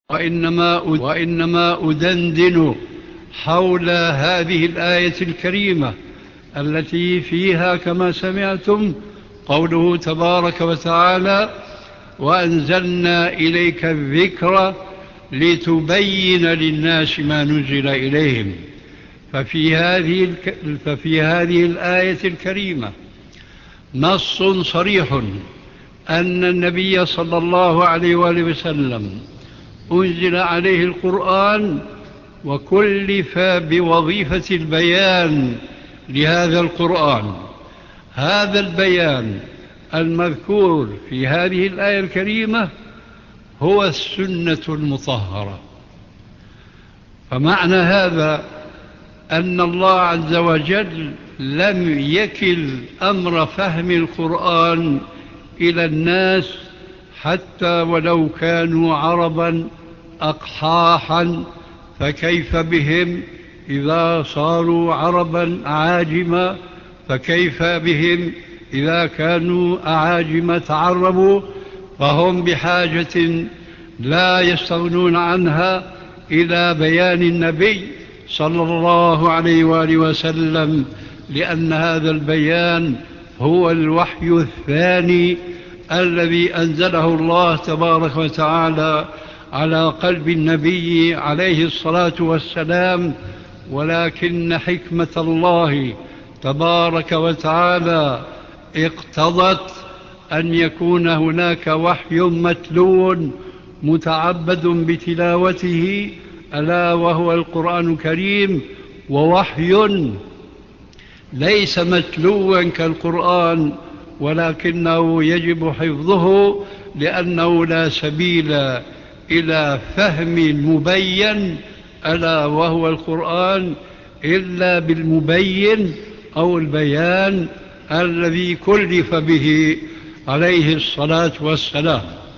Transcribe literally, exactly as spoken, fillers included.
وإنما وإنما أدندن حول هذه الآية الكريمة التي فيها كما سمعتم قوله تبارك وتعالى: وأنزلنا إليك الذكر لتبين للناس ما نزل إليهم. ففي هذه, الك... ففي هذه الآية الكريمة نص صريح أن النبي صلى الله عليه وآله وسلم أنزل عليه القرآن وكلف بوظيفة البيان لهذا القرآن. هذا البيان المذكور في هذه الآية الكريمة هو السنة المطهرة. فمعنى هذا أن الله عز وجل لم يكل أمر فهم القرآن إلى الناس حتى ولو كانوا عربا أقحاحا، فكيف بهم إذا صاروا عربا أعاجما؟ فكيف بهم إذا كانوا أعاجم تعربوا؟ فهم بحاجة لا يستغنون عنها إلى بيان النبي صلى الله عليه وآله وسلم، لأن هذا البيان هو الوحي الثاني الذي أنزله الله تبارك وتعالى على قلب النبي عليه الصلاة والسلام. ولكن حكمة الله تبارك وتعالى اقتضت أن يكون هناك وحي متلو متعبد بتلاوته، ألا وهو القرآن الكريم، ووحي ليس متلوا كالقرآن ولكنه يجب حفظه، لأنه لا سبيل إلى فهم المبين ألا وهو القرآن إلا بالمبين أو البيان الذي كلف به عليه الصلاة والسلام.